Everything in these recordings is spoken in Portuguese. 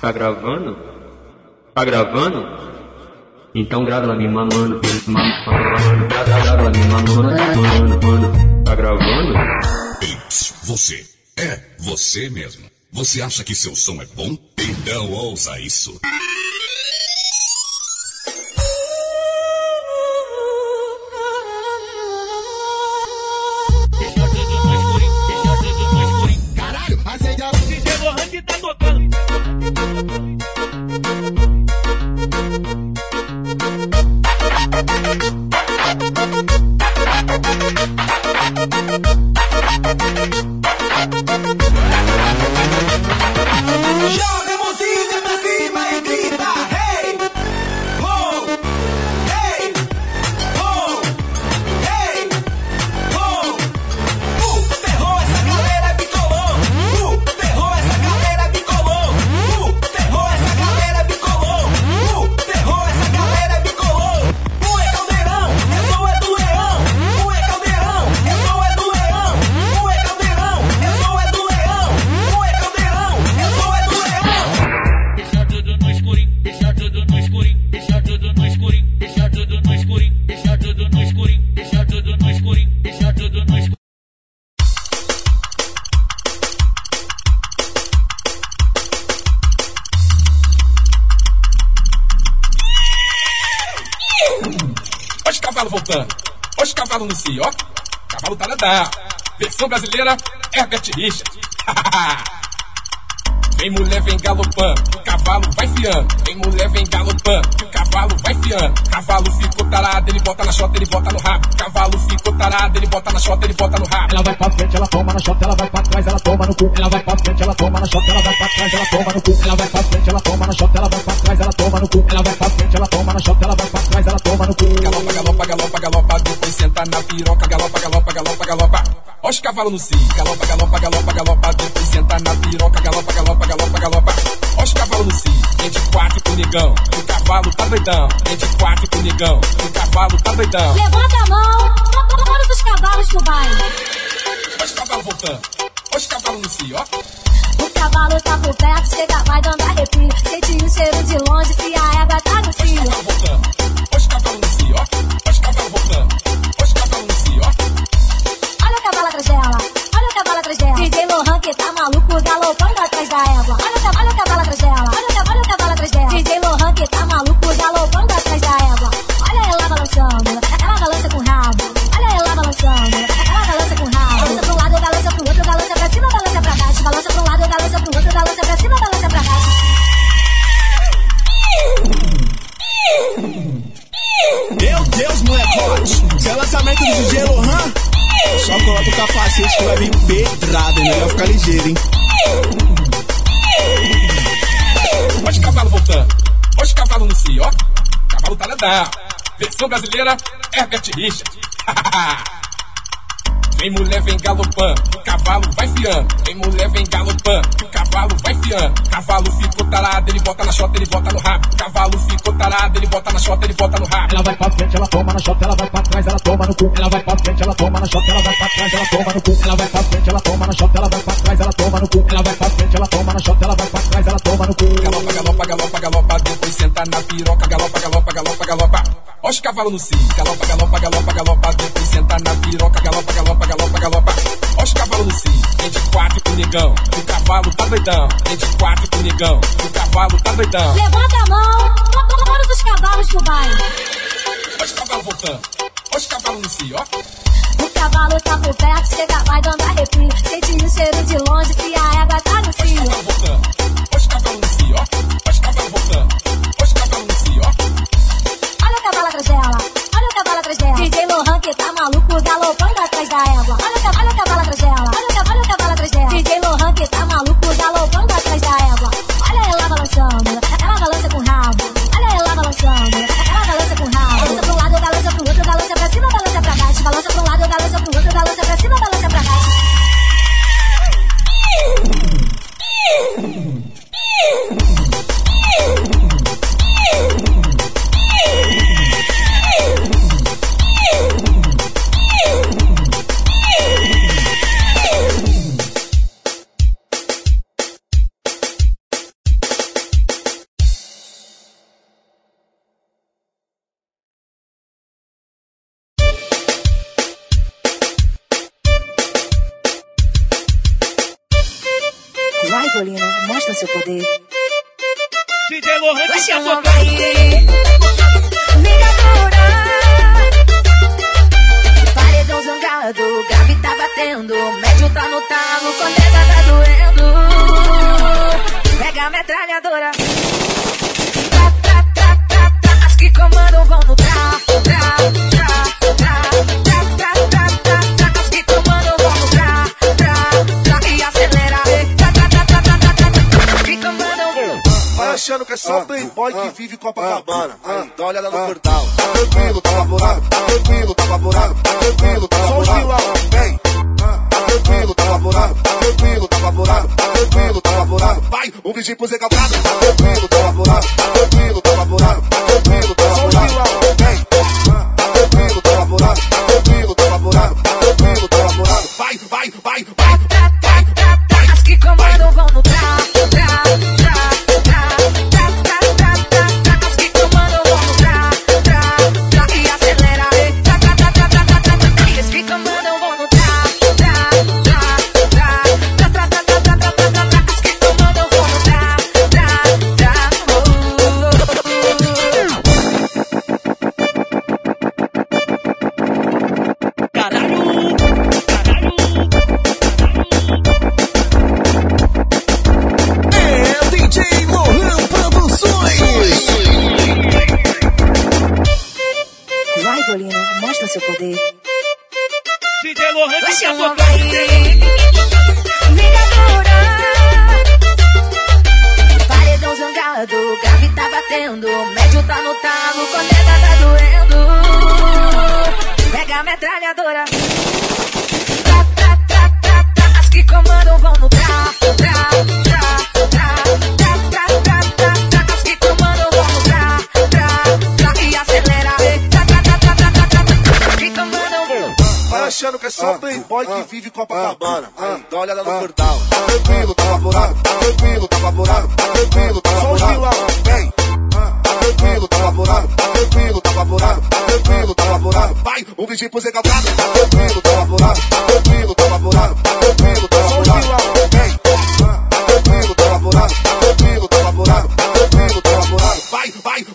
Tá gravando? Tá gravando? Então grava ela me mamando, mamando, grava ela me mamando, mano. Tá gravando? Você. É você mesmo. Você acha que seu som é bom? Então ouça isso. Caralho, acende a luz. DJ Lohan que tá tocando. Joga a mãozinha pra cima e grita, hey, ho, hey, ho, hey, ho. Ferrou essa galera bicolou. Ferrou essa galera bicolou. Ferrou essa galera bicolou. Ferrou essa galera bicolou. É caldeirão, é som é do leão. É caldeirão, é som é do leão. É caldeirão, é som é do leão. É caldeirão, é som é do leão. Deixa tudo no escurinho, deixa tudo no escurinho, deixa tudo no escurinho, deixa tudo no escurinho, deixa tudo no escurinho, deixa tudo no escurinho, deixa tudo no escurinho. Olha os cavalos voltando. Olha os cavalos no cio, ó. Cavalo taradá. Versão brasileira, Herbert Richard. Vem mulher, vem galopando, o cavalo vai fiando. Vem mulher, vem galopando, o cavalo vai fiando. Cavalo ficou tarado, ele bota na chota, ele bota no rabo. Cavalo ficou tarado, ele bota na chota, ele bota no rabo. Ela vai pra frente, ela toma na chota, ela vai pra trás, ela toma no cu. Ela vai pra frente, ela toma na chota, ela vai pra trás, ela toma no cu. Ela vai pra frente, ela toma na chota, ela vai pra trás, ela toma no cu. Ela vai pra frente, ela toma na chota, ela vai pra trás, ela toma no cu. Galopa, galopa, galopa, galopa, depois senta na piroca. Galopa, galopa, galopa, galopa. Olha os cavalos no cio. Galopa, galopa, galopa, galopa, depois senta na piroca. Galopa, galopa, galopa, galopa. Olha os cavalos no cio. Vem de quatro pro negão, o cavalo tá doidão. Vem de quatro pro negão, o cavalo tá doidão. Levanta a mão, todos os cavalos pro baile. Olha os cavalos voltando. Olha os cavalos no cio, ó. O cavalo tá por perto, chega, vai dando arrepio. Sente o cheiro de longe, se a égua tá no cio. Olha os cavalos voltando. Olha os cavalos no cio, ó. Olha os cavalos voltando. Olha os cavalos no cio, ó. Olha o cavalo atrás dela, olha o cavalo atrás dela. DJ Lohan que tá maluco, galopando atrás da égua. Olha o cavalo atrás dela, olha o cavalo atrás dela. DJ Lohan que tá maluco, galopando atrás da égua. Olha ela balançando, ela balança com o rabo. Olha ela balançando, ela balança com o rabo. Balança pra um lado, balança pro outro, balança pra cima, balança pra baixo. Balança pra um lado, balança pro outro, balança pra cima, balança pra baixo. Meu Deus, molecote. Se é lançamento do DJ Lohan, só coloca o capacete que vai vir pedrada, né? Vai ficar ligeiro, hein? Olha os cavalos voltando. Olha os cavalos no cio, ó. Cavalo taradá. Versão brasileira, Herbert Richard. Vem mulher, vem galopando, o cavalo vai fiando. Vem mulher, vem galopando, o cavalo vai fiando. Cavalo ficou tarado, ele bota na chota, ele bota no rabo. Cavalo ficou tarado, ele bota na chota, ele bota no rabo. Ela vai pra frente, ela toma na chota, ela vai pra trás, ela toma no cu. Ela vai pra frente, ela toma na chota, ela vai pra trás, ela toma no cu. Ela vai pra frente, ela toma na chota, ela vai pra trás, ela toma no cu. Ela vai pra frente, ela toma na chota, ela vai pra trás, ela toma no cu. Galopa, galopa, galopa, galopa, depois senta na piroca. Galopa, galopa, galopa, galopa. Olha os cavalos no cio. Galopa, galopa, galopa, galopa, depois senta na piroca. Galopa, galopa, galopa, galopa. Olha os cavalos no cio. Vem de quatro pro negão, o cavalo tá doidão. Vem de quatro pro negão, o cavalo tá doidão. Levanta a mão, todos os cavalos pro baile. Olha os cavalos voltando. Olha os cavalos no cio, ó. O cavalo tá por perto, chega, vai dando arrepio. Sente o cheiro de longe, se a égua tá no cio. Olha os cavalos voltando. Olha os cavalos no cio, ó. Olha os cavalos voltando. Olha os cavalos no cio, ó. Olha o cavalo atrás dela, olha o cavalo atrás dela. DJ Lohan que tá maluco, galopando atrás da égua. Olha o cavalo atrás dela, olha o cavalo atrás dela. DJ Lohan que tá maluco, galopando atrás da égua. Olha ela balançando, ela balança com o rabo. Olha ela balançando, ela balança com o rabo. Balança pra um lado, balança pro outro, balança pra cima, balança pra baixo. Balança pra um lado, balança pro outro, balança pra cima, balança pra Volino, mostra seu poder. DJ Lohan que tá tocando. Ligadura. Paredão zangado, grave tá batendo, médio tá no talo, corneta tá doendo. Pega a metralhadora. As que comandam vão no tra. As que comandam vão no tra. E acelera. Que comandam vão. Vai achando que é só playboy que vive Copacabana. Aí, dá uma olhada no portal. Tá tranquilo, tá favorável. Tá tranquilo, tá favorável. Tá tranquilo, tá favorável. Vem. Tá tranquilo, tá favorável. Tá tranquilo, tá favorável. Tá tranquilo, tá favorável. Vai, um vizinho pro Zé Calcado. Tá tranquilo, tá favorável. Tá tranquilo, tá favorável. Tá tranquilo, tá favorável. Vem. Tá tranquilo, tá favorável. Tá tranquilo, tá favorável. Tá tranquilo, tá favorável. Vai. As que comandam vão no tra. As que comandam vão no tra. E acelera. As que comandam vão no tra. As que comandam vão no tra. Vai, Volino, mostra seu poder. DJ Lohan que tá tocando. Ligadura. Paredão zangado, grave tá batendo, médio tá no talo, corneta tá doendo. Pega a metralhadora. As que comandam vão no tra. As que comandam vão no tra. E acelera. Que comandam vão. Vai achando que é só playboy que vive Copacabana. Aí, dá uma olhada no portal. Tá tranquilo, tá favorável. Tá tranquilo, tá favorável. Tá tranquilo, tá favorável. Vem. Tá tranquilo, tá favorável. Tá tranquilo, tá favorável. Tá tranquilo, tá favorável. Vai, um vizinho pro Zé Calcado. Tá tranquilo, tá favorável. Tá tranquilo, tá favorável. Tá tranquilo, tá favorável. Vem. Tá tranquilo, tá favorável. Tá tranquilo, tá favorável. Tá tranquilo, tá favorável. Vai.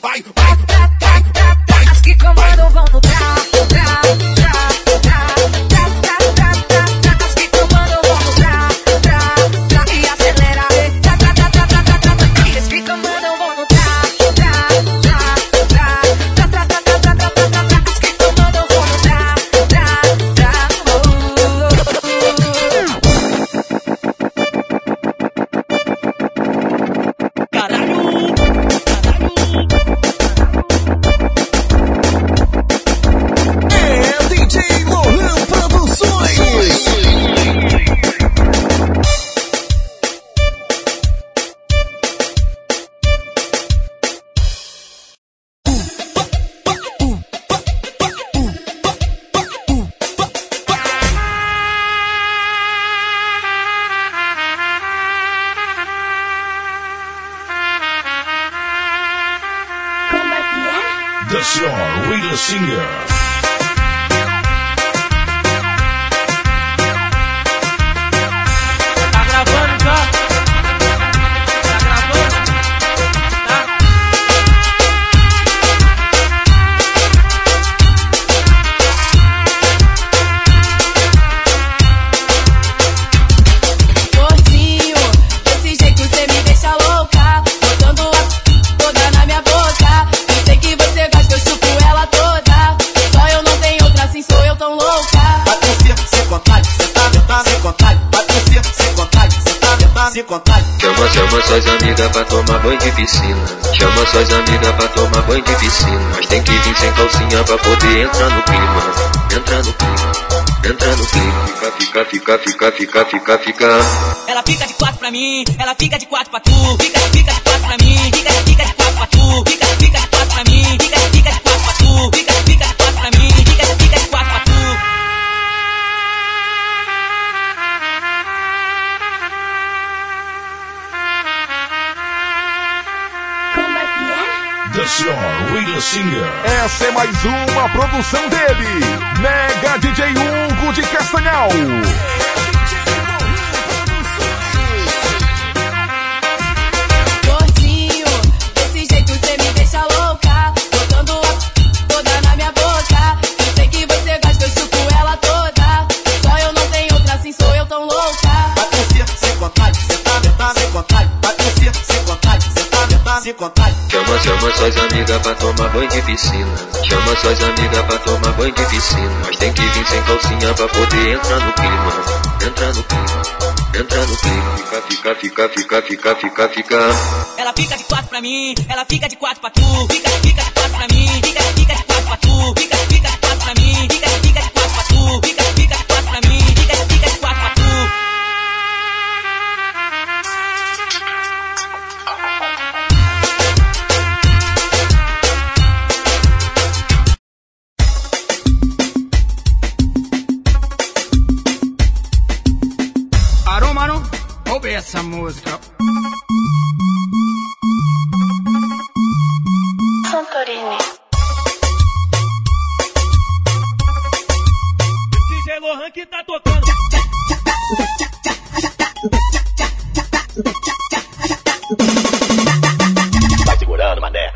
As que comandam vão no tra. As que comandam vão no tra. E acelera. As que comandam vão no tra. As que comandam vão no tra. The Star Radio Singer. Tá gravando já? Tá gravando? Tá? Gordinho, desse jeito cê me deixa louca, botando a toda na minha boca. Eu sei que você gosta, eu chupo ela toda. Só eu não tenho outra assim, sou eu tão louca. Patricia, sem vontade, cê tá ventando sem vontade. Patricia, sem vontade, cê tá ventando sem vontade. Chama suas amigas pra tomar banho de piscina. Chama suas amigas pra tomar banho de piscina. Mas tem que vir sem calcinha pra poder entrar no clima. Entra no clima. Fica. Ela fica de quatro pra mim, ela fica de quatro pra tu. Fica de quatro pra mim, fica de quatro pra tu. Fica de quatro pra mim, fica de quatro pra tu. Fica de quatro pra mim, fica de quatro pra tu. The Star Radio Singer. Essa é mais uma produção dele, Mega DJ Hugo de Castanhal. contrário. Chama suas amigas pra tomar banho de piscina. Chama suas amigas pra tomar banho de piscina. Mas tem que vir sem calcinha pra poder entrar no clima. Entra no clima, entra no clima. Fica. Ela fica de 4 pra mim, ela fica de 4 pra tu. Fica de 4 pra mim, fica de 4 pra tu. Fica de 4 pra mim, fica de 4 pra tu. Fica de 4 pra mim, fica de 4 pra tu. Parou, mano? Ouve essa música. Santorini. DJ Lohan que tá tocando. Vai segurando, mané.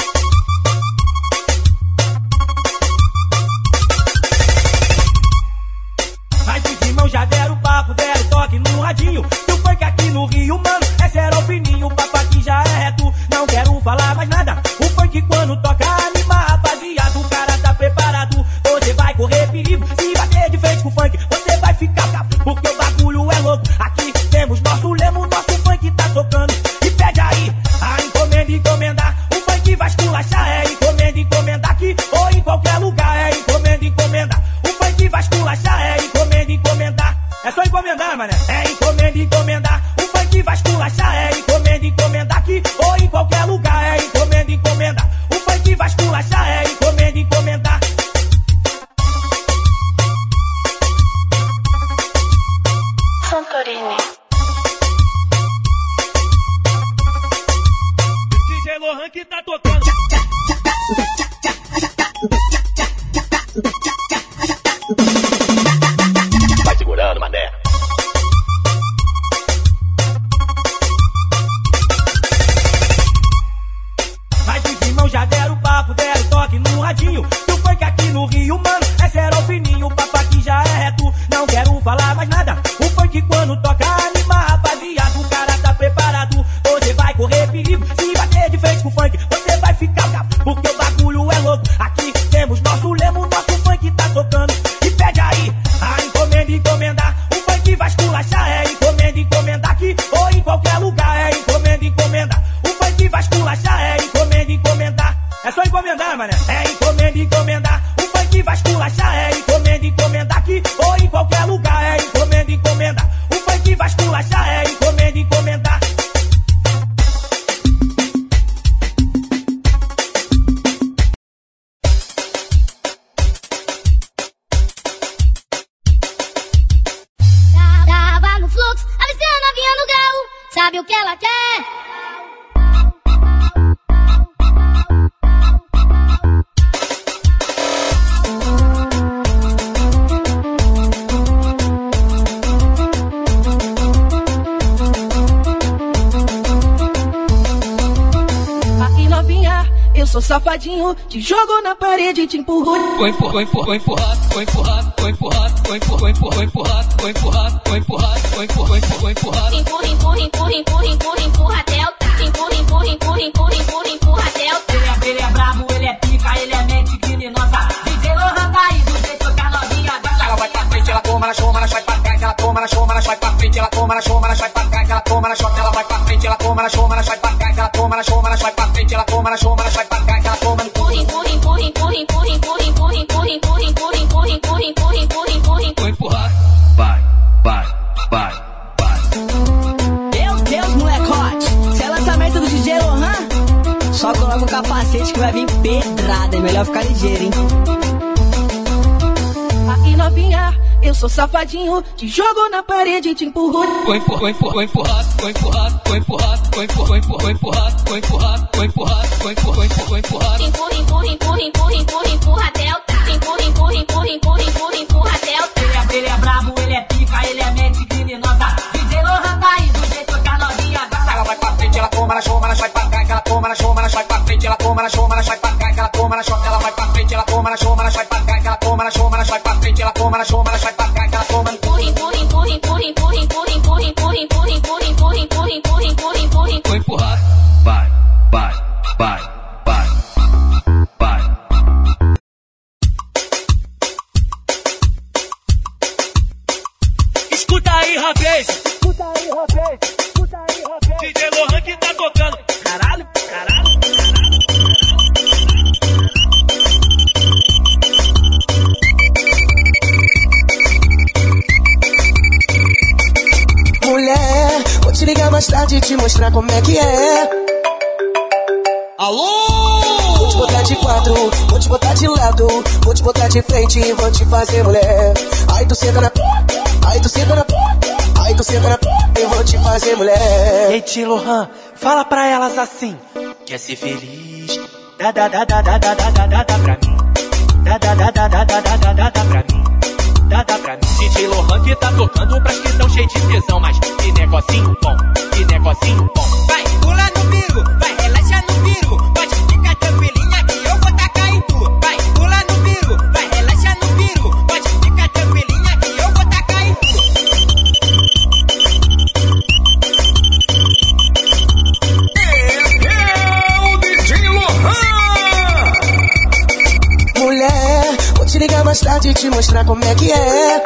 Mas os irmãos já deram papo, deram toque no radinho. E o funk aqui no Rio, mano, esse era o fininho. O papo aqui já é reto, não quero falar mais nada. O funk quando toca anima, rapaziada. O cara tá preparado, você vai correr perigo. Se bater de frente com o funk, você vai ficar bravo, porque o bagulho é louco. Aqui temos nosso lema, nosso funk tá tocando. E pede aí, a encomenda, encomendar. O funk vai esculachar, é encomenda, encomendar aqui ou em qualquer lugar. É encomenda, encomendar. O funk vai esculachar, é encomenda, encomendar. É só encomendar, mané. É encomenda, encomendar. O funk vai esculachar, é encomenda, encomendar aqui ou em qualquer lugar. É encomenda, encomendar. O funk vai esculachar, é encomenda, encomendar. Santorini. DJ Lohan que tá tocando. Vai segurando, mané. Mas os irmãos já deram papo, deram toque no radinho. E o funk aqui no Rio, mano, esse era o fininho. O papo aqui já é reto, não quero falar mais nada. O funk quando toca anima, rapaziada. O cara tá preparado, você vai correr perigo. Se bater de frente com o funk, você vai ficar bravo, porque o bagulho é louco. Aqui temos nosso lema, nosso funk tá tocando. E pede aí, a encomenda, encomendar. O funk vai esculachar, é encomenda, encomendar aqui ou em qualquer lugar. É encomenda, encomendar. O funk vai esculachar, é encomenda, encomendar. É só encomendar, mané. É encomenda, encomendar. O funk vai esculachar, é encomenda, encomendar aqui ou em qualquer lugar. É encomenda, encomendar. O funk vai esculachar, é encomenda, encomendar. Tava no fluxo, avistei a novinha no grau. Sabe o que ela quer? Aqui novinha, eu sou safadinho, te jogo na parede e te empurro. Vou empurrar, vou empurrar, vou empurrar, vou empurrar, vou empurrar, vou empurrar, vou empurrar, vou empurrar, vou empurrar, vou empurrar, vou empurrar. Empurra, empurra, empurra, empurra, empurra, empurra até o tá. Empurra, empurra, empurra, empurra, empurra, empurra até o tá. Ele é brabo, ele é pica, ele é mente criminosa. DJ Lohan tá aí do jeito que a novinha gosta. Ela vai pra frente, ela toma na choma, ela vai pra trás, ela toma na choma, ela vai pra frente, ela toma na choma, ela vai pra trás, ela toma na choma, ela vai pra frente, ela toma na choma, ela vai pra trás, ela toma na choma, ela vai pra frente, ela toma na choma, ela vai pra trás, ela toma no cu. Empurra, empurra, empurra, empurra, empurra, empurra, empurra, empurra, empurra, empurra, empurra, empurra, empurra, empurra. Vou empurrar. Vai, vai, vai, vai. Meu Deus, molecote, se é lançamento do DJ Lohan, só coloca o capacete que vai vir pedrada. É melhor ficar ligeiro, hein? Aqui novinha, eu sou safadinho, te jogo na parede e te empurro. Vou empurrar, vou empurrar, vou empurrar, vou empurrar, vou empurrar, vou empurrar, vou empurrar, vou empurrar, vou empurrar, vou empurrar, vou empurrar. Empurra, empurra, empurra, empurra, empurra, empurra até o tá. Empurra, empurra, empurra, empurra, empurra, empurra até o tá. Ele é brabo, ele é pica, ele é mente criminosa. DJ Lohan tá aí do jeito que a novinha gosta. Ela vai pra frente, ela toma na choma, ela vai pra trás, ela toma na choma, ela vai pra frente, ela toma na choma, ela vai pra trás, ela toma na choma, ela vai pra frente, ela toma na choma, ela vai pra trás, ela toma na choma, ela vai pra frente, ela toma na choma, ela vai pra trás, ela toma no cu. Empurra, empurra, empurra, empurra, empurra, empurra, empurra, empurra, empurra, empurra, empurra, empurra, empurra, empurra, empurra. Vou empurrar. Vai, vai, aí, rapaz. Escuta aí, rapaz. Escuta aí, rapaz. DJ Lohan que tá tocando. Caralho, caralho, caralho. Mulher, vou te ligar mais tarde e te mostrar como é que é. Alô? Vou te botar de quatro, vou te botar de lado, vou te botar de frente e vou te fazer mulher. Aí tu senta na... Aí tu senta na... Aí tu senta na... Eu vou te fazer mulher. Ei, Tio Lohan, fala pra elas assim. Quer ser feliz? Dá pra mim. Dá pra mim. Dá pra mim. DJ Lohan que tá tocando pras que tão cheio de tesão. Mas que negocinho bom, que negocinho bom. Vai, pula no piru, vai, relaxa no piru. Pode ficar tranquilinha que eu vou tacar em tu. Vai, pula no piru, vai, relaxa no piru. Pode ficar tranquilinha que eu vou tacar em tu. É o DJ Lohan. Mulher, vou te ligar mais tarde e te mostrar como é que é.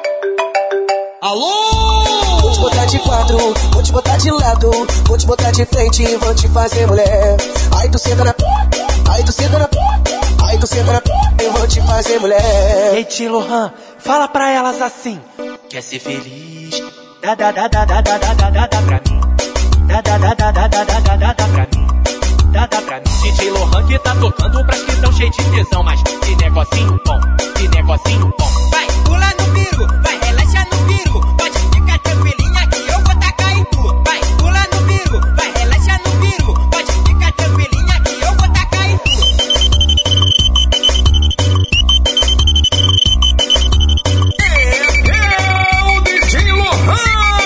Alô? Vou te botar de quatro, vou te botar de lado, vou te botar de frente e vou te fazer mulher. Aí tu senta na... Aí tu senta na... Aí tu senta na... Eu vou te fazer mulher. Ei, Tio Lohan, fala pra elas assim. Quer ser feliz? Dá pra mim. Dá pra mim. Dá pra mim. DJ Lohan que tá tocando pras que tão cheio de tesão. Mas que negocinho bom, que negocinho bom. Vai, pula no piru, vai, relaxa no piru. Pode ficar tranquilinha que eu vou tacar em tu. Vai, pula no piru, vai, relaxa no piru. Pode ficar tranquilinha que eu vou tacar em tu. É o DJ Lohan.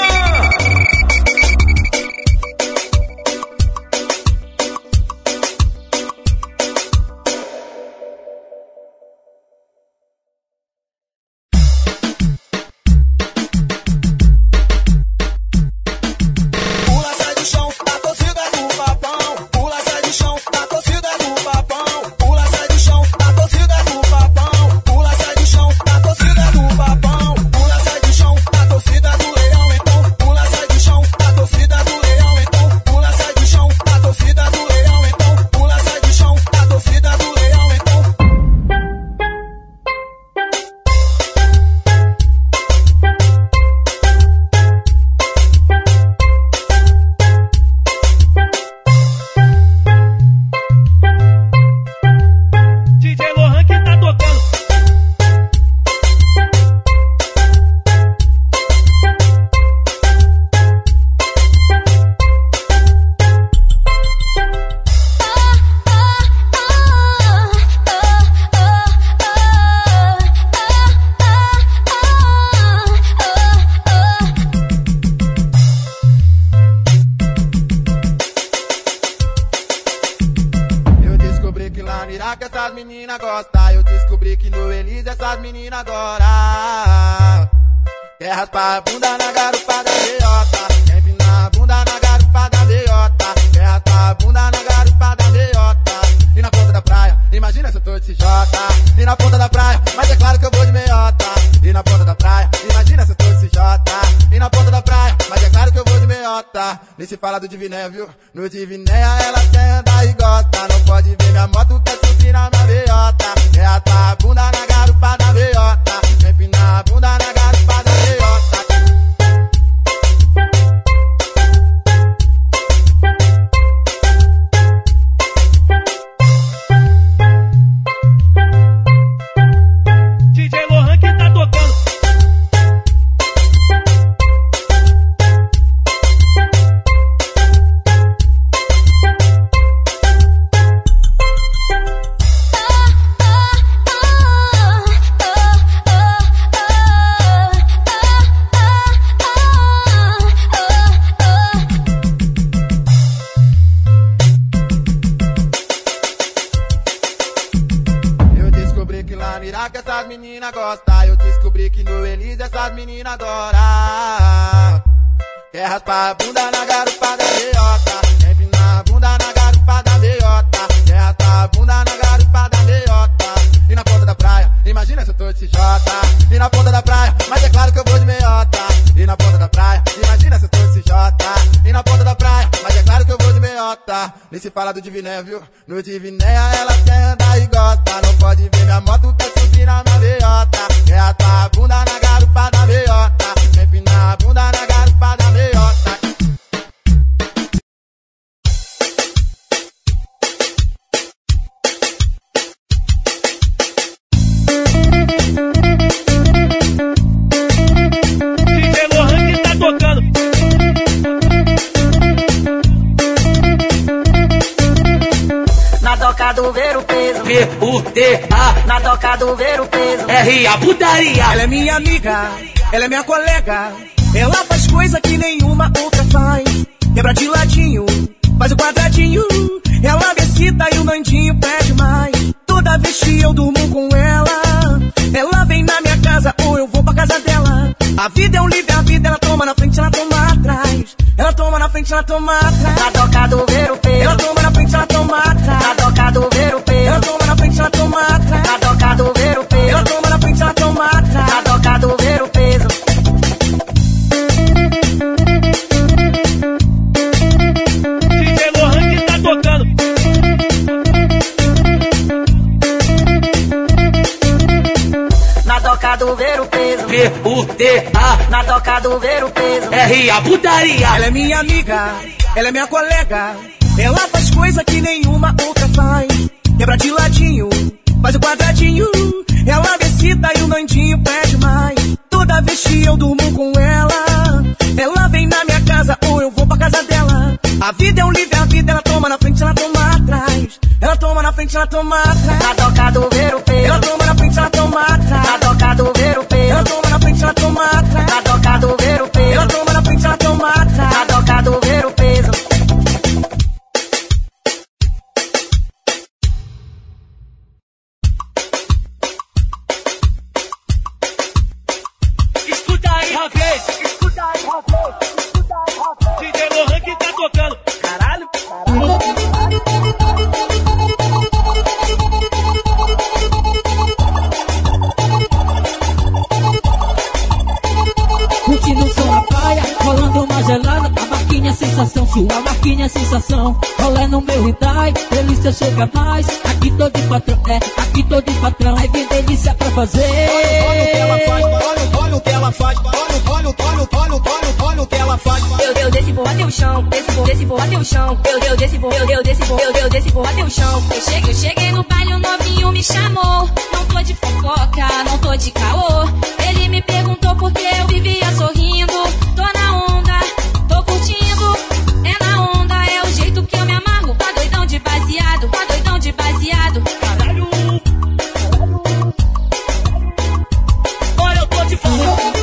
Pula, sai do chão, a torcida do papão. Pula, sai do chão, a torcida do papão. Pula, sai do chão, a torcida do papão. Pula, sai do chão, a torcida do papão. Pula, sai do chão, a torcida do leão, então. Pula, sai do chão, a torcida do leão, então. Pula, sai do chão, a torcida do leão, então. Pula, sai do chão, a torcida do leão, então. DJ Lohan que tá tocando. Eu descobri que lá no Iraque essas meninas gostam. Eu descobri que no Elise essas meninas adoram. Quer raspar a bunda na garupa da meiota. Quer empinar a bunda na garupa da meiota. Quer raspar a bunda na garupa da meiota. E na ponta da praia, imagina se eu tô de CJ. E na ponta da praia, mas é claro que eu vou de meiota. E na ponta da praia, imagina se eu tô de CJ. E na ponta da praia, mas é claro que eu vou de meiota. Nem se fala do Divinéia, viu? No Divinéia ela quer andar e gosta. Não pode ver minha moto, quer subir na minha meiota. Quer atar a bunda na garupa da meiota. Quer empinar a bunda na garupa da meiota. DJ Lohan que tá tocando. Eu descobri que lá no Iraque essas meninas gostam. Eu descobri que no Elise essas meninas adoram. Quer raspar a bunda na garupa da meiota. Quer empinar a bunda na garupa da meiota. Quer raspar a bunda na garupa da meiota. E na ponta da praia, imagina se eu tô de CJ. E na ponta da praia, mas é claro que eu vou de meiota. E na ponta nem se fala do Divinéia, viu? No Divinéia ela quer andar e gosta. Não pode ver minha moto, quer subir na minha veiota. Quer atar a bunda na garupa da veiota. Quer empinar a bunda na garupa da veiota. DJ Lohan que tá tocando. Na doca do ver o peso. P-U-T-A. Na doca do ver o peso. R.A. putaria. Ela é minha amiga, ela é minha colega. Ela faz coisa que nenhuma outra faz. Quebra de ladinho, faz o quadradinho. Ela recita e o Nandinho pede mais. Toda vez que eu durmo com ela, ela vem na minha casa ou eu vou pra casa dela. A vida é um livre, a vida ela toma na frente, ela toma atrás. Ela toma na frente, ela toma atrás. Na doca do ver o peso. Ela toma na frente, ela toma atrás. Na doca do ver o peso. Ela toma na frente, ela toma atrás. Na doca do ver o peso. Ela toma na frente, ela toma atrás. Na doca do ver o peso. DJ Lohan que tá tocando. Na doca do ver o peso. P-U-T-A. Na doca do ver o peso. R.A. putaria. Ela é minha amiga, ela é minha colega. Ela faz coisa que nenhuma outra faz. Quebra de ladinho, faz o quadradinho. Ela recita e o Nandinho pede mais. Toda vez que eu durmo com ela, ela vem na minha casa ou eu vou pra casa dela. A vida é um livre, a vida ela toma na frente, ela toma atrás. Ela toma na frente, ela toma atrás. Na doca do ver o peso. Ela toma na frente, ela toma atrás. Na doca do ver o peso. Ela toma na frente, ela toma atrás. Na doca do ver o peso. Ela toma na frente, ela toma atrás. Na doca do ver o peso. Escuta aí, rapaz. Escuta aí, rapaz. Escuta aí, rapaz. DJ Lohan que tá tocando. Caralho. Curtindo o som na praia, rolando uma gelada. A marquinha sensação, sua marquinha sensação. Rolê no meu Hyundai, delícia chega mais. Aqui tô de patrão, aqui tô de patrão. Aí vem delícia pra fazer. Olha o que ela faz, olha o que ela faz. Olha o que ela faz. Eu desci, vou até o chão. Desci, vou até o chão. Eu desci, vou até o chão. Eu cheguei no baile, o novinho me chamou. Não tô de fofoca, não tô de caô. Ele me perguntou por que eu vivia sorrindo. Tô na onda, tô curtindo. É na onda, é o jeito que eu me amarro. Tá doidão de baseado, tá doidão de baseado. Caralho. Olha, eu tô de fofoca.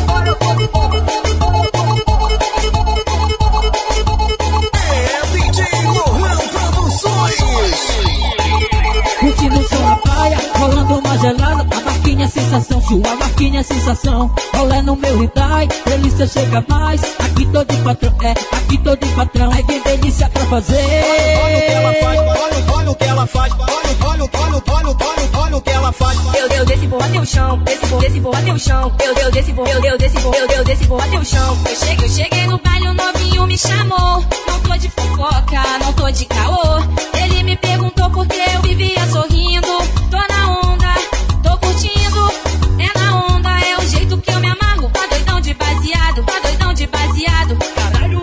Curtindo o som na praia, rolando uma gelada. A marquinha sensação, sua marquinha sensação. Rolê no meu Hyundai, delícia chega mais. Aqui tô de patrão, aqui tô de patrão. Aí vem delícia pra fazer. Olha o que ela faz, olha o que ela faz. Olha o que ela faz. Eu desci, vou até o chão. Desci, vou até o chão. Eu desci, vou até o chão. Eu cheguei no baile, o novinho me chamou. Não tô de fofoca, não tô de caô. Ele me perguntou por que eu vivia sorrindo. Tô na onda, tô curtindo. É na onda, é o jeito que eu me amarro. Tá doidão de baseado, tá doidão de baseado. Caralho.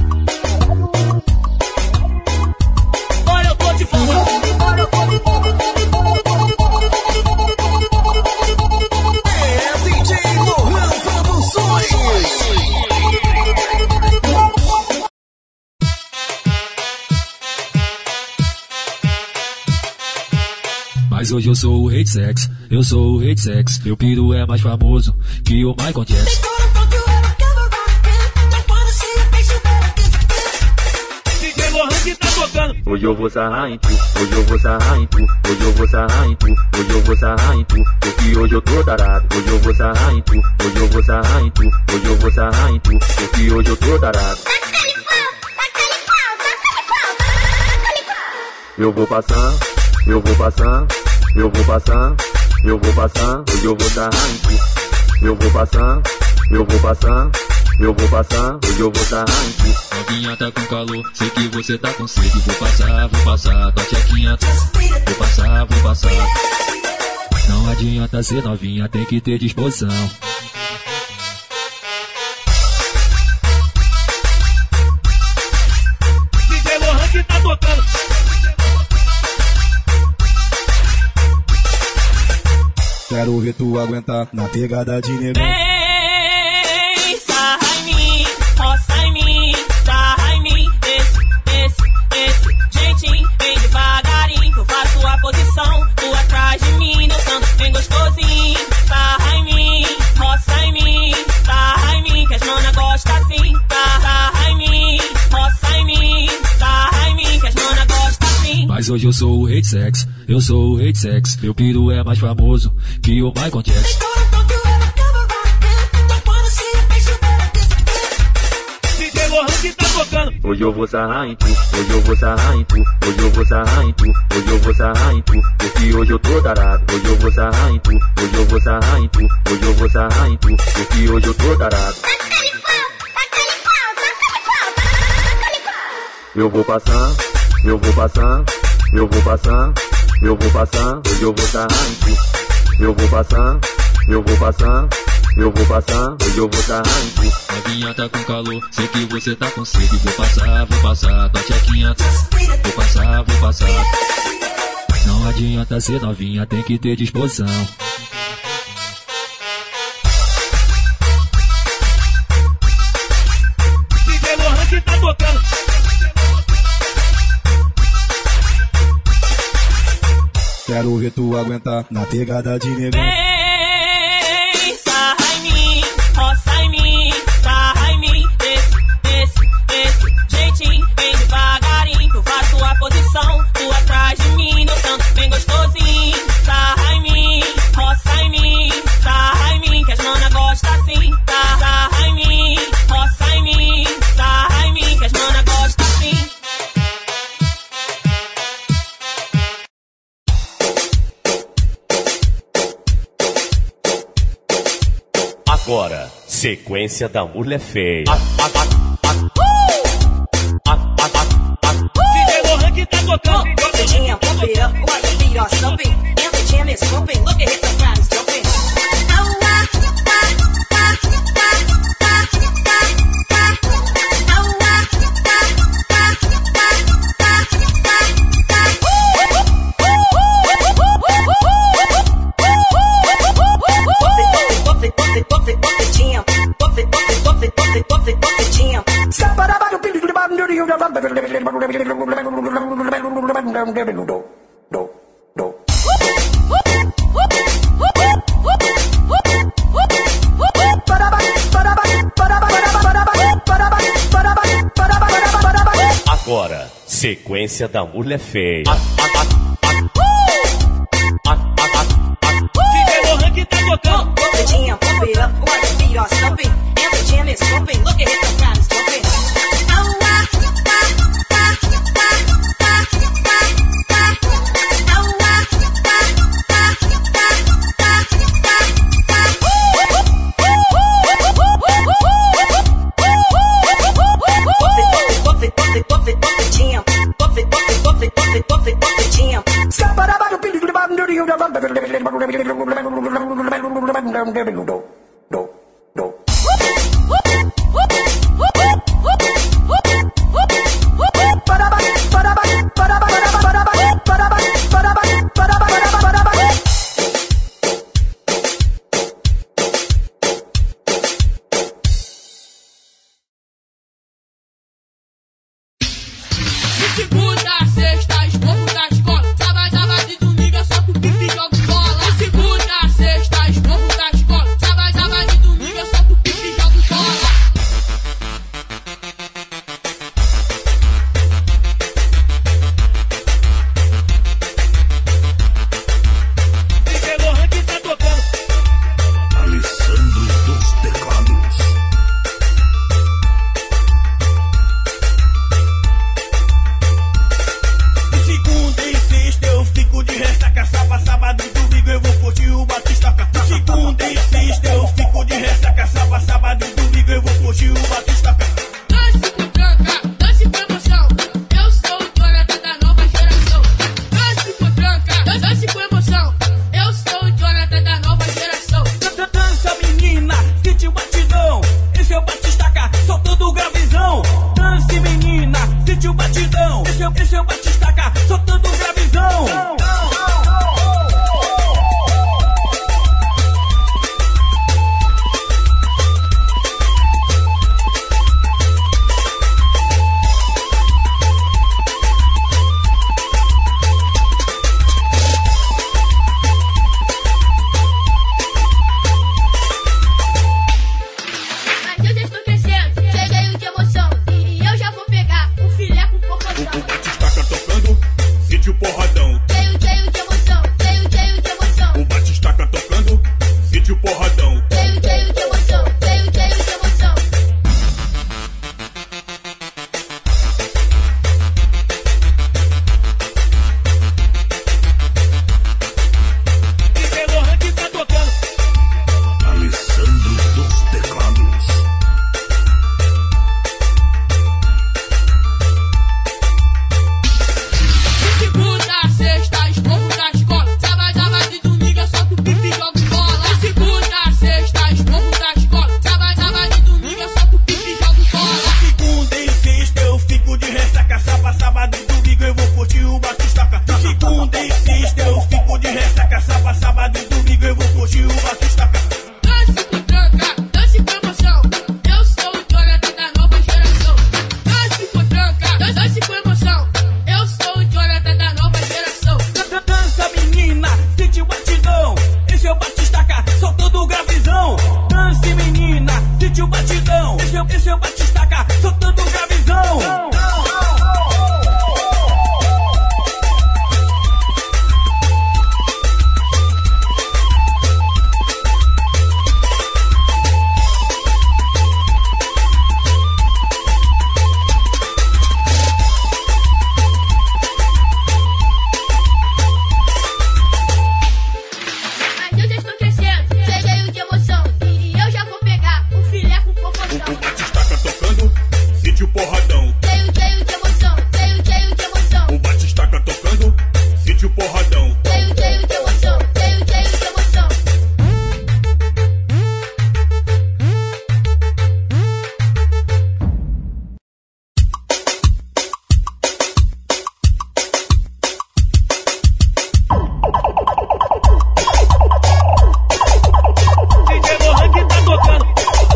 Olha, eu tô de fofoca. Mas hoje eu sou o rei de sexo, eu sou o rei de sexo. Meu piro é mais famoso que o Michael Jackson. DJ Lohan que tá tocando. Hoje eu vou sarrar em tu, hoje eu vou sarrar em tu, hoje eu vou sarrar em tu, hoje eu vou sarrar em tu, porque hoje eu tô tarado. Hoje eu vou sarrar em tu, hoje eu vou sarrar em tu, hoje eu vou sarrar em tu, porque hoje eu tô tarado. Eu vou passar, eu vou passar, eu vou passar, eu vou passar, hoje eu vou sarrar em tu. Eu vou passar, eu vou passar, eu vou passar, hoje eu vou sarrar em tu. Novinha tá com calor, sei que você tá com sede. Vou passar, tua tchequinha. Vou passar. Não adianta ser novinha, tem que ter disposição. DJ Lohan que tá tocando. Quero ver tu aguentar na pegada de negão. Vem, sarra em mim, roça em mim, sarra em mim. Esse jeitinho, vem devagarinho, que eu faço a posição. Tu atrás de mim, dançando bem gostosinho. Sarra em mim, roça em mim, sarra em mim, que as mana gostam assim. Sarra em mim, roça em mim, sarra em mim, que as mana gostam assim. Mas hoje eu sou o rei de sexo, eu sou o rei de sexo. Meu piro é mais famoso que o Michael Jackson. DJ Lohan que tá tocando. Hoje eu vou sarrar em tu, hoje eu vou sarrar em tu, hoje eu vou sarrar em tu, hoje eu vou sarrar em tu, porque hoje eu tô tarado, hoje eu vou sarrar em tu, hoje eu vou sarrar em tu, hoje eu vou sarrar em tu, porque hoje eu tô tarado. Eu vou passar, eu vou passar, eu vou passar, eu vou passar, hoje eu vou sarrar em tu. Eu vou passar, eu vou passar, eu vou passar, hoje eu vou sarrar em tu. Novinha tá com calor, sei que você tá com sede. Vou passar, tua tchequinha. Vou passar. Não adianta ser novinha, tem que ter disposição. DJ Lohan que tá tocando. Quero ver tu aguentar na pegada de negão. Vem, sarra em mim, roça em mim, sarra em mim. Esse jeitinho, vem devagarinho, que eu faço a posição. Tu atrás de mim, dançando bem gostosinho. Sarra em mim, roça em mim, sarra em mim, que as mana gostam assim. Sarra em mim, roça em mim, sarra em mim, que as mana gostam assim. Agora, sequência da mulher feia. DJ Lohan que tá tocando. Pump the jam, pump it up, while the beat are thumping, and the jam is pumping. Look at it, the crowd is jumping. Agora, sequência da mulher feia. DJ Lohan que tá tocando. Pump the jam, pump it up, while the beat are thumping, and the jam is pumping. Look at it, the crowd is jumping. Esse é o Batistaca, soltando um gravizão. Porradão. Cheio de emoção, cheio de emoção. O Batistaca tocando, sítio porradão. Cheio de emoção, cheio de emoção. DJ Lohan que tá tocando. Alessandro dos Teclados. Sábado e domingo eu vou curtir o Batistaca. De segunda e sexta eu fico de ressaca. Sábado e domingo eu vou curtir o Batistaca. Dance com tranca, dance com emoção. Eu sou o Jonathan da nova geração. Dance com tranca, dance com emoção. Eu sou o Jonathan da nova geração. Dança menina, sente o batidão. Esse é o Batistaca, soltando o gravizão. Dance menina, sente o batidão. Esse é o Batistaca, soltando o gravizão. Porradão. Cheio de emoção, cheio de emoção. O Batistaca tocando, sítio porradão. Cheio de emoção, cheio de emoção. DJ Lohan que tá tocando.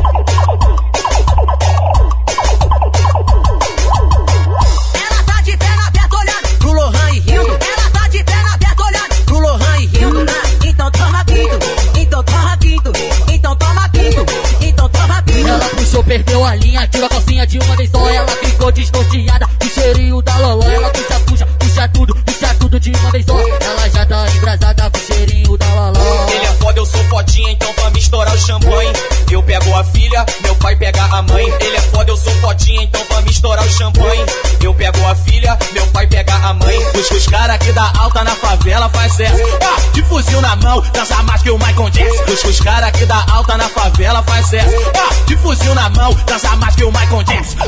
Perdeu a linha, tirou a calcinha de uma vez só. Ela ficou desnorteada, o cheirinho da loló. Ela puxa tudo de uma vez só. Ela já tá embrasada com o cheirinho da loló. Ele é foda, eu sou fodinha, então pra me estourar o champanhe eu pego a filha, meu pai pega a mãe. Ele é foda, eu sou fodinha, então pra me estourar o champanhe eu pego a filha, meu pai pega a mãe. Os caras aqui da alta na favela faz sucesso. De fuzil na mão, dança mais que o Michael Jackson. Os caras aqui da alta na favela faz sucesso. De fuzil na mão, dança mais que o Michael Jackson.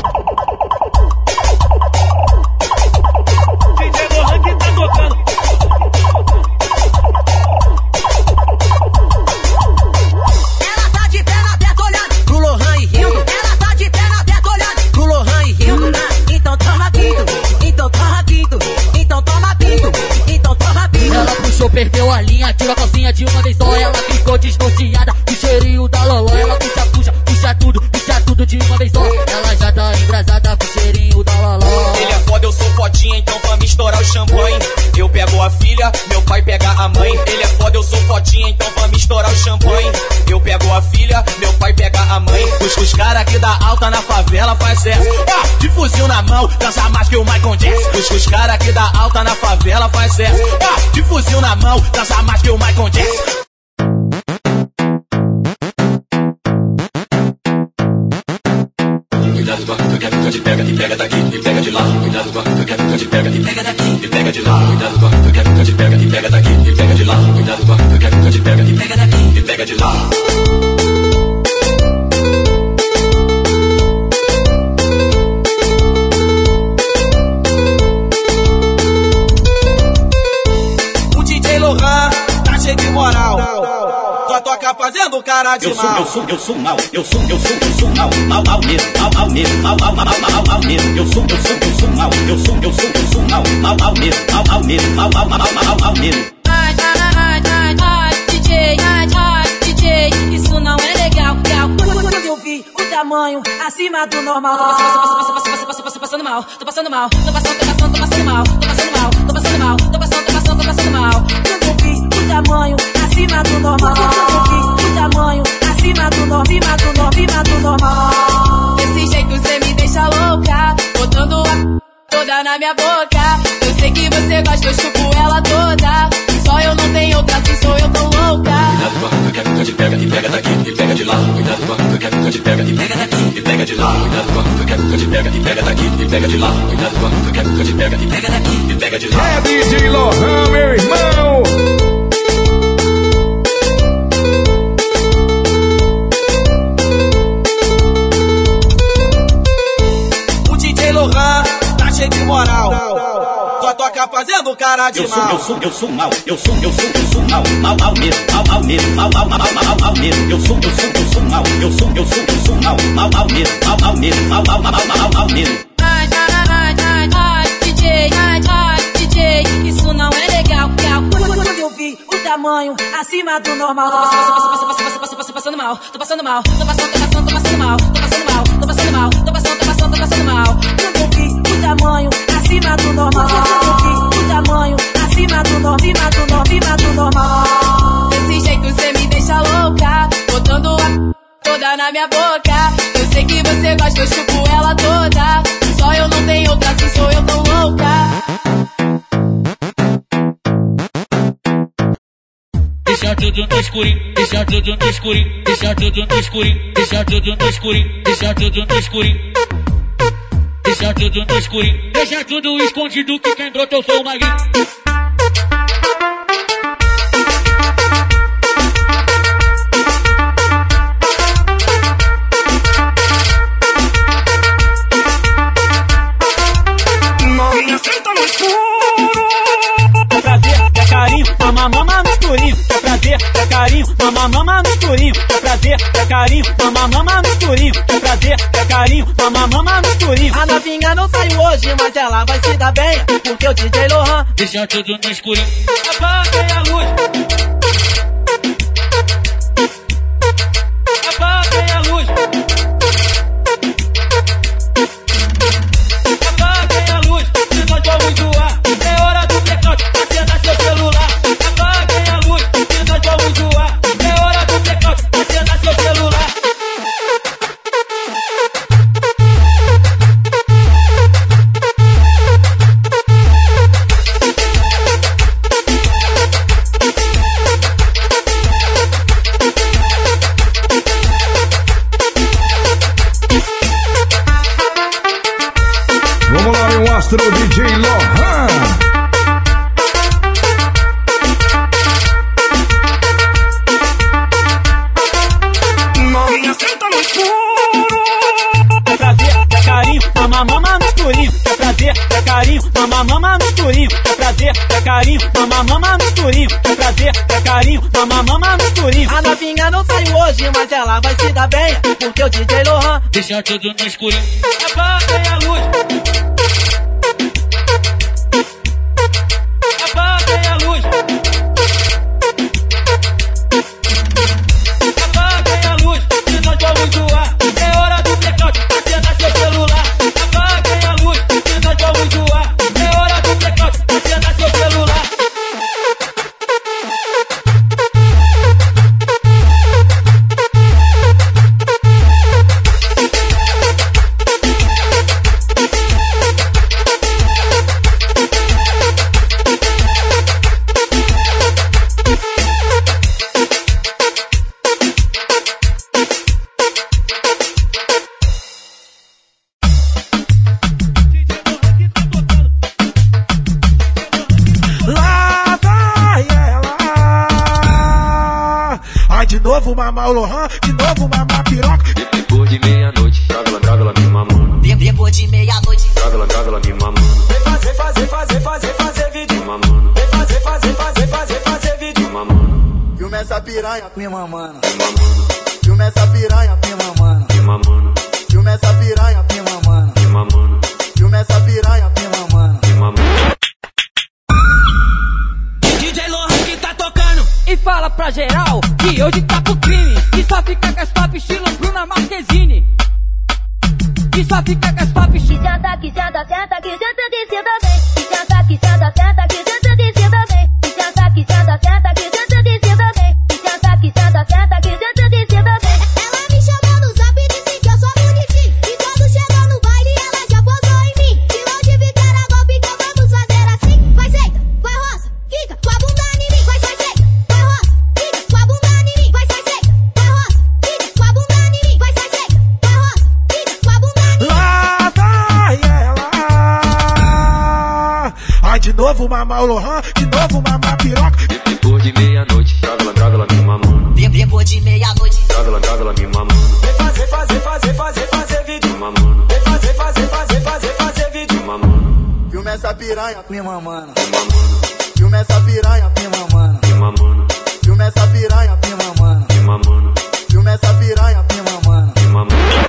DJ Lohan que tá tocando. Ela tá de perna aberta olhando pro Lohan e rindo. Ela tá de perna aberta olhando pro Lohan e rindo. Então toma pinto, então toma pinto, então toma pinto, então toma pinto. Ela puxou, perdeu a linha, tirou a calcinha de uma vez só. Ela ficou desnorteada, o cheirinho da loló. Ela puxa tudo de uma vez só. Ela já tá embrasada com o cheirinho da loló. Ele é foda, eu sou fodinha, então pra me estourar o champanhe eu pego a filha, meu pai pega a mãe. Ele é foda, eu sou fodinha, então pra me estourar o champanhe eu pego a filha, meu pai pega a mãe. Os caras aqui da alta na favela faz sucesso. De fuzil na mão, dança mais que o Michael Jackson. Os caras aqui da alta na favela faz sucesso. De fuzil na mão, dança mais que o Michael Jackson. Cuidado com a que a te pega e pega daqui e pega de lá. Cuidado com a que a te pega e pega daqui e pega de lá. Cuidado com a que a te pega e pega daqui e pega de lá. Cuidado com a que a te pega e pega daqui e pega de lá. O DJ Lohan tá cheio de moral. Só toca fazendo cara de mal. Eu sou mal, eu sou mal, mal mesmo, mal mesmo, mal mesmo. Eu sou mal, eu sou mal mesmo, mal mesmo, mal mesmo. DJ, isso não é legal. Quando eu vi o tamanho acima do normal, tô passando mal. Quando eu vi o tamanho acima do normal, desse jeito cê me deixa louca, botando a toda na minha boca. Eu sei que você gosta, eu chupo ela toda. Só eu não tenho outra, assim sou eu tão louca. Cuidado com a cuca que a cuca te pega e pega daqui e pega de lá. Cuidado com a cuca que a cuca te pega e pega daqui e pega de lá. Cuidado com a cuca que a cuca te pega e pega daqui e pega de lá. Cuidado com a cuca que a cuca te pega e pega daqui e pega de lá. É DJ Lohan, meu irmão. O DJ Lohan tá cheio de moral. Só toca fazendo cara de mal. Eu sou mal mesmo, mal mesmo. Eu sou mal mesmo. DJ, isso não é legal. Quando eu vi o tamanho acima do normal, tô passando mal. Quando eu vi o tamanho acima do normal, desse jeito cê me deixa louca, botando a toda na minha boca. Eu sei que você gosta, eu chupo ela toda. Só eu não tenho outra, assim sou eu tão louca. Deixa tudo no escurinho, deixa tudo no escurinho, deixa tudo no escurinho, deixa tudo no escurinho, deixa tudo no escurinho. Deixa tudo no escurinho, deixa tudo escondido que quem brotou eu sou o magrinho. Novinha senta no escuro. É prazer, é carinho, mama no escurinho. É prazer, é carinho, mama no escurinho. É prazer, é carinho, mama no escurinho. É prazer, é carinho, mama no escurinho. A novinha não saiu hoje, mas ela vai se dar bem, porque o DJ Lohan deixa tudo no escurinho. Apaguem a luz. Apaguem a luz. Apaguem a luz, se nós vamos zoar. É hora do blackout, acenda seu celular. Apaguem a luz, se nós vamos zoar. É hora do blackout, acenda seu celular. Vamos lá, meu astro DJ Lohan. Novinha senta no escuro. É prazer, é carinho, mama no escurinho. É prazer, é carinho, mama no escurinho. É prazer, é carinho, mama no escurinho. É prazer, é carinho, mama no escurinho. A novinha não saiu hoje, mas ela vai se dar bem, porque o DJ Lohan deixa tudo no escurinho. Apaguem a luz. Apaguem a luz. Apaguem a luz, se nós vamos zoar. É hora do blackout, acenda seu celular. Apaguem a luz, se nós vamos zoar. É hora do blackout, acenda seu celular. Lá vai ela. Ai, de novo mamar o Lohan, de novo mamar a piroca. Depois de meia-noite, trava ela me mamando. Depois de meia-noite, Trava ela me mamando. Vem fazer vídeo. Mamando, Vem fazer vídeo. mamando, Filma essa piranha, me mamando. mamando, Filma essa piranha, me mamando. mamando, Filma essa piranha, me mamando. mamando, Filma essa piranha, me mamando. mamando. que só fica com as papas. Que senta, senta, que senta de cima vem. Que senta, senta, que senta de cima vem. Que senta, senta, que senta de cima vem. Que senta, senta, que senta de cima vem. Ela me chamou no zap e disse que eu sou bonitinho. E quando chegou no baile ela já posou em mim. De longe vi que era golpe, então vamos fazer assim. Vai seita, vai roça, quica, com a bunda em mim. Vai seita, vai roça, quica, com a bunda em mim. Vai seita, vai roça, quica, com a bunda em mim. Vai seita, vai roça, quica, com a bunda em mim. Lá vai ela. Ai, de novo mamar o Lohan, de novo mamar a piroca. Depois de meia-noite, grava ela me mamando. Depois de meia-noite, grava ela me mamando. Vem fazer vídeo. Mamando. Vem fazer vídeo. Mamando. Filma essa piranha, Me mamando. filma essa piranha, Me mamando. Mamando. filma essa piranha, Me mamando. Mamando. filma essa piranha. Me mamando. Mamando.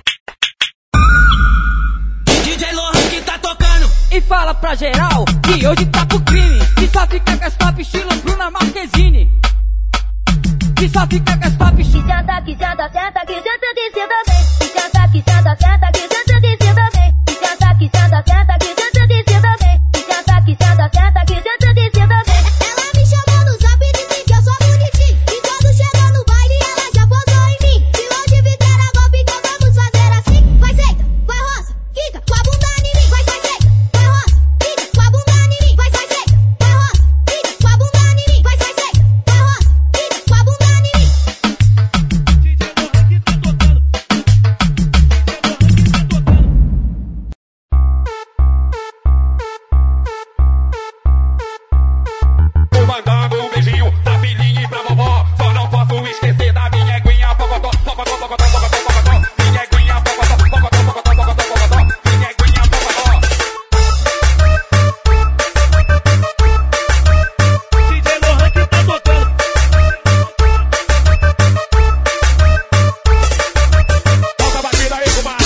DJ Lohan que tá tocando. E fala pra geral que hoje tá pro crime. Que só fica com as papas estilo Bruna Marquezine. Que só fica com as papas. Que senta, senta, que senta de cima vem. Que senta, senta, que senta de cima vem. Que senta, senta, que senta de cima vem. Que senta, senta, que senta de cima vem. Ela me chamou no zap e disse que eu sou bonitinho. E quando chegou no baile ela já posou em mim. De longe vi que era golpe, então vamos fazer assim. Vai seita, vai roça, quica, com a bunda em mim. Vai seita, vai roça, quica, com a bunda em mim. Vai seita, vai roça, quica, com a bunda em mim. Vai seita, vai roça, quica, com a bunda em mim. Tô mandando um beijinho da filhinha pra vovó. Só não posso esquecer da minha eguinha pocotó, pocotó, pocotó, pocotó, pocotó. Minha eguinha pocotó, pocotó, pocotó, pocotó, pocotó. Minha eguinha pocotó. DJ Lohan que tá tocando. Solta a batida aí, comadre.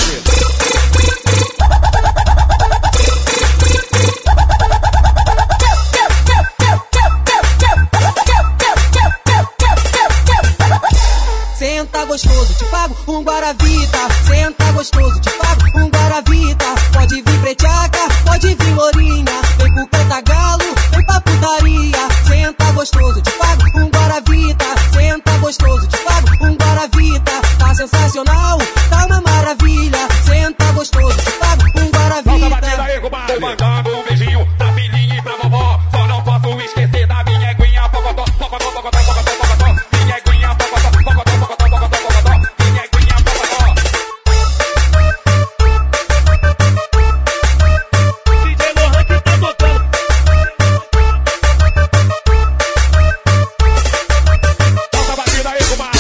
Senta gostoso, te pago um guaravita. Senta gostoso, te pago um guaravita. Pode vir preteaca, pode vir lourinha. Vem pro cantagalo, vem pra putaria. Senta gostoso, te pago um guaravita. Senta gostoso, te pago um guaravita. Tá sensacional, tá uma maravilha. Senta gostoso, te pago um Solta a batida guaravita. aí, comadre. Tô mandando um beijinho da filhinha pra vovó. Só não posso esquecer da minha eguinha pocotó, pocotó, pocotó, pocotó, pocotó. Minha eguinha pocotó, pocotó, pocotó, pocotó, pocotó. Minha eguinha pocotó. DJ Lohan que tá tocando. Solta a batida aí, comadre.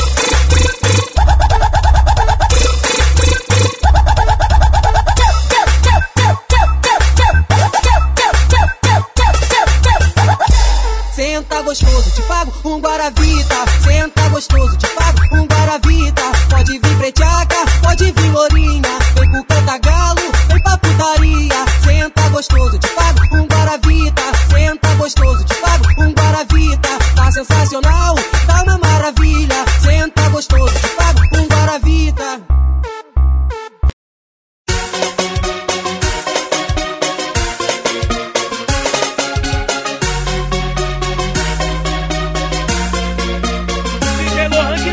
Senta gostoso, te pago um guaravita. Senta gostoso, te pago um guaravita. Pode vir preteaca, pode vir lourinha. Vem pro cantagalo, vem pra putaria. Senta gostoso, te pago um guaravita. Senta gostoso, te pago um guaravita. Tá sensacional, tá uma maravilha. Senta gostoso, te pago um guaravita. DJ Lohan que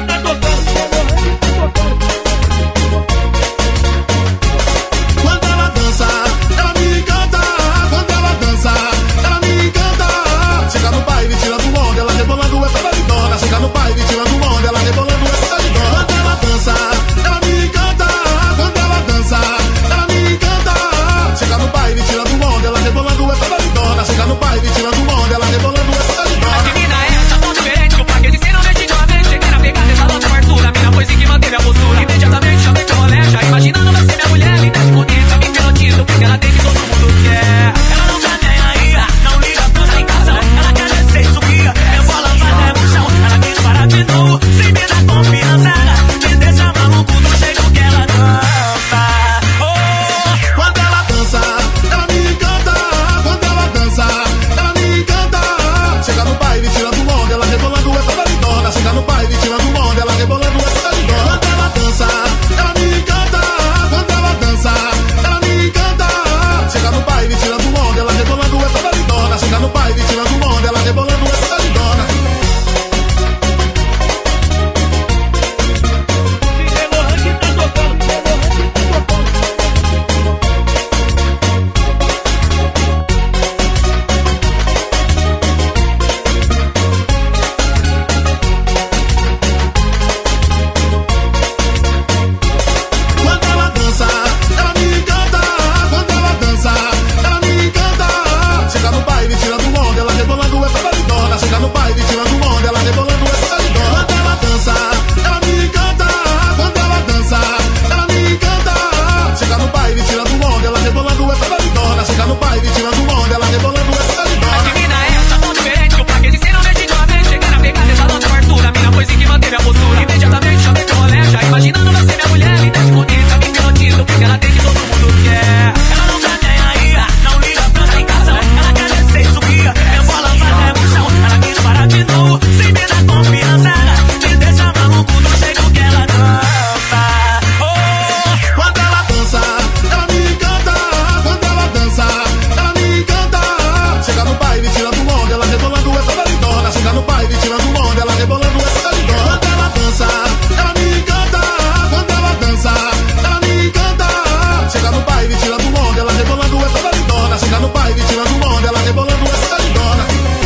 baile, tirando onda, ela rebolando é toda lindona. Chega no baile, tirando onda, ela rebolando é toda lindona. Que mina é essa tão diferente que o paquete sem não definitivamente. Cheguei na pegada, essa nota fartura, a mina foi sim que manteve a postura. Imediatamente chamei pro rolé, já imaginando você minha mulher. Linda de bonita, me hipnotiza, porque ela tem que todo mundo quer. Ela não tá nem aí, não liga pra explicação. Ela quer descer e subir, eu vou lançar até no chão. Ela quis parar de novo, sem me dar confiança. Me deixa maluco do jeito que ela dança. Quando ela dança, ela me encanta. Quando ela dança, ela me encanta. Chega no baile, tirando onda, ela rebolando é toda lindona. Chega no baile, tirando onda, ela rebolando é toda lindona. Quando ela dança, ela me encanta. Quando ela dança, ela me encanta. Chega no baile, tirando onda, ela rebolando é toda lindona. Chega no baile, tirando onda, ela rebolando é toda lindona.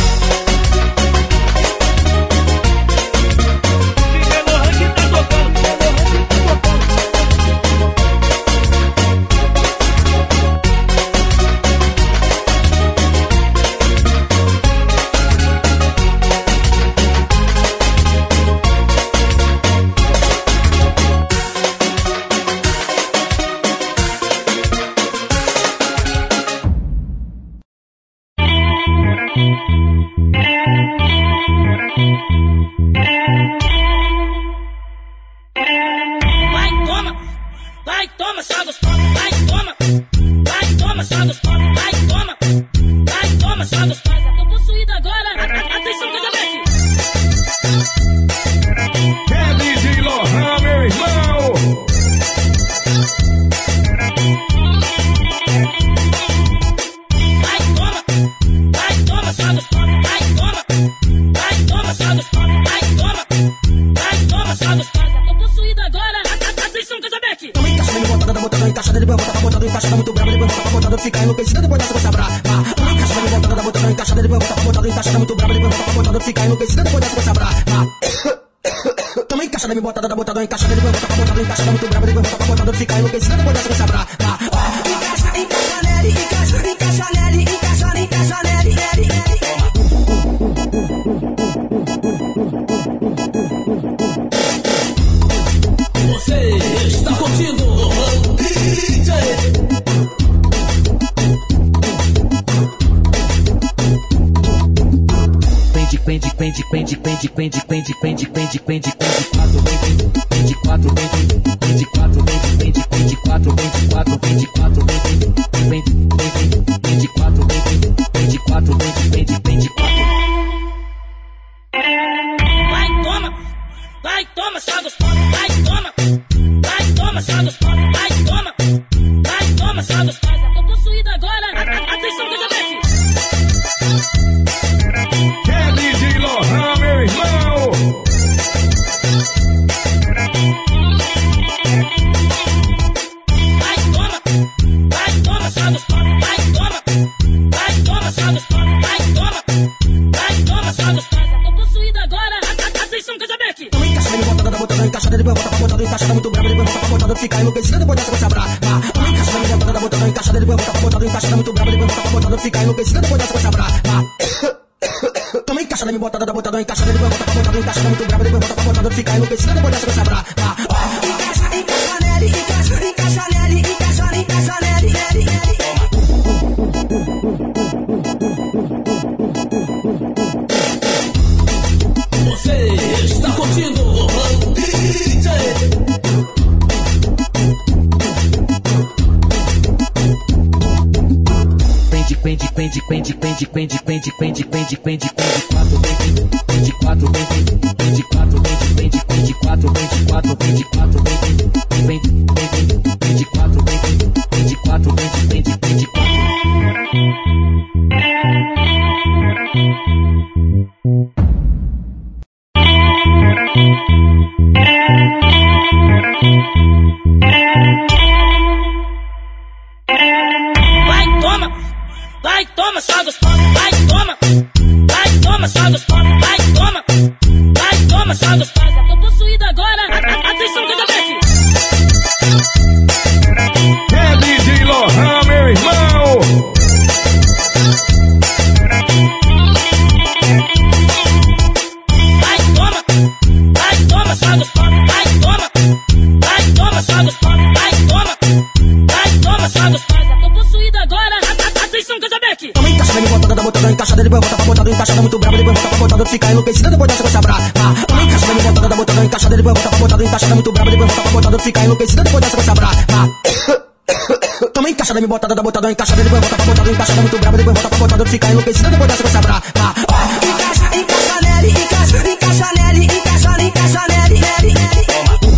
Vai, toma, só gostosa, vai, toma. Vai, toma, só gostosa, vai, toma. Vai, toma, só gostosa. Tô possuída agora. Atenção, Casamete. É DJ Lohan, meu irmão. Vai, toma, só gostosa, vai, toma. Vai, toma, só gostosa, vai, toma. Vai, toma, só gostosa. Tô possuída agora. Atenção, Casamete. Encaixada, depois volta pra botada, encaixada muito brava, depois volta pra botada, fica enlouquecida, depois dessa coisa brava. Encaixada, me volta da botada, encaixada, depois volta pra botada, encaixada muito brava, depois volta pra botada, fica enlouquecida, depois dessa coisa brava. Também encaixada, me botada da botada, encaixada, depois volta pra botada, encaixada muito brava, depois volta pra botada, fica enlouquecida, depois dessa coisa brava. Encaixa nele, encaixa nele, encaixa nele, Você está curtindo DJ. Vai, toma, só gostosa, vai, toma. Vai, toma, só gostosa, vai, toma. Vai, toma, só gostosa. Tô possuída agora. Atenção, Casamete. É DJ Lohan, meu irmão. Vai, toma, só gostosa, vai, toma. Vai, toma, só gostosa, vai, toma. Vai, toma, só gostosa. Tô possuída agora. Atenção, Casamete. Encaixada, me botada da botada, encaixada, depois volta pra botada, encaixada muito brava, depois volta pra botada, fica enlouquecida, depois dessa coisa brava. Encaixada, me botada da botada, encaixada, depois volta pra botada, encaixada muito brava, depois volta pra botada, fica enlouquecida, depois dessa coisa brava. Também encaixada, me botada da botada, encaixada, depois volta pra botada, encaixada muito brava, depois volta pra botada, fica enlouquecida, depois dessa coisa brava. Encaixa nele, encaixa nele, encaixa nele, Você está curtindo DJ. Vai, toma, só gostosa, vai, toma. Vai, toma, só gostosa, vai, toma. Vai, toma, só gostosa. Tô possuída agora. Atenção, Casamete. É DJ Lohan, meu irmão. Vai, toma, só gostosa, vai, toma. Vai, toma, só gostosa, vai, toma. Vai, toma. encaixada, depois volta pra botada, encaixada muito brava, depois volta pra botada, fica enlouquecida, depois dessa coisa brava. Toma encaixada, me botada, botada, encaixada, depois volta pra botada, encaixada muito brava, depois volta pra botada, fica enlouquecida, depois dessa coisa brava. Toma encaixada, me botada, botada, encaixada, depois volta pra botada, encaixada muito brava, depois volta pra botada, fica enlouquecida, depois dessa coisa brava. Encaixa nele, encaixa nele, encaixa nele, nele.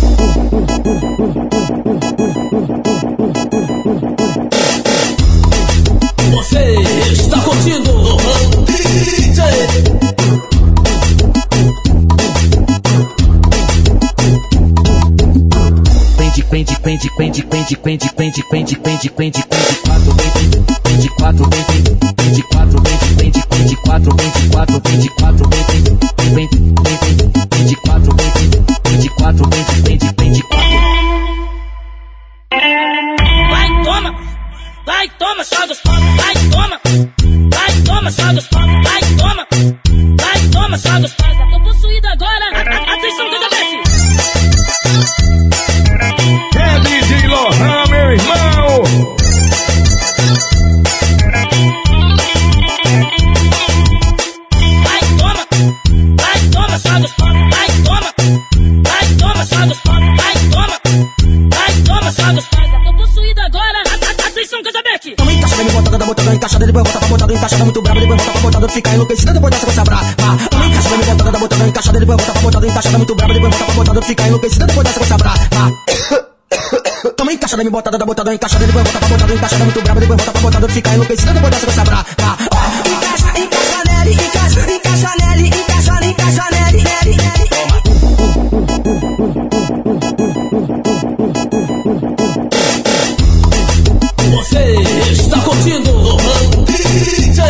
Você está curtindo o DJ. Vai, toma, só gostosa, vai, toma, só gostosa, vai, toma, só gostosa. Tô possuída agora, atenção, Gazabete. É DJ Lohan, meu irmão. Vai, toma, só gostosa, vai, toma, só gostosa, vai, toma, só gostosa. Tô possuída agora, atenção, Gazabete. Toma encaixada, me botada, botada, encaixada, depois volta pra botada, encaixada muito brava, depois volta pra botada, fica enlouquecida, depois dessa coisa brava. Toma encaixada, me botada, botada, encaixada, depois volta pra botada, encaixada muito brava, depois volta pra botada, fica enlouquecida, depois dessa coisa brava. Toma encaixada, me botada, botada, encaixada, depois volta pra botada, encaixada muito brava, depois volta pra botada, fica enlouquecida, depois dessa coisa brava. Encaixa nele, encaixa nele, nele. Você está curtindo o DJ.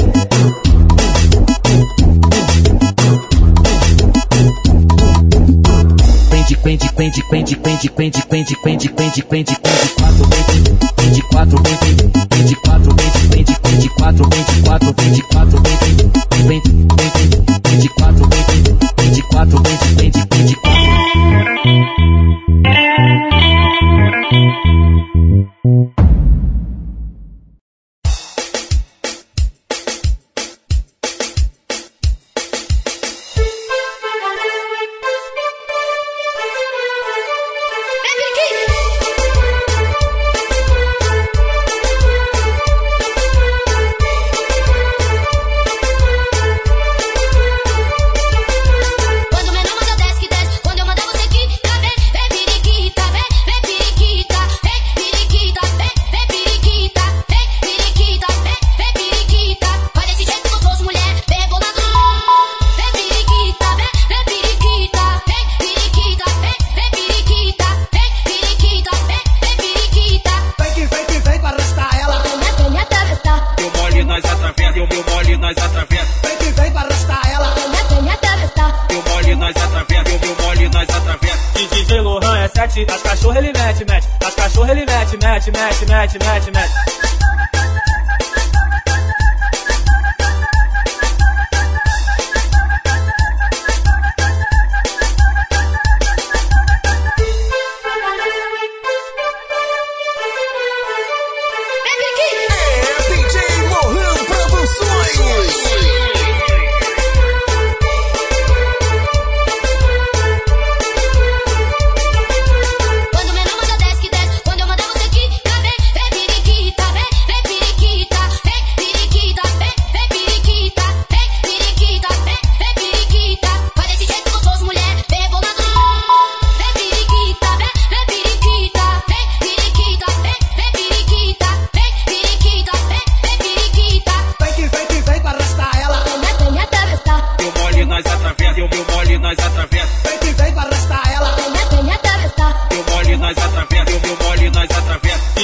As cachorro ele mete. As cachorro ele mete.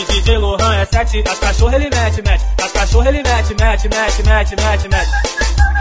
As cachorro ele mete. As cachorro ele mete.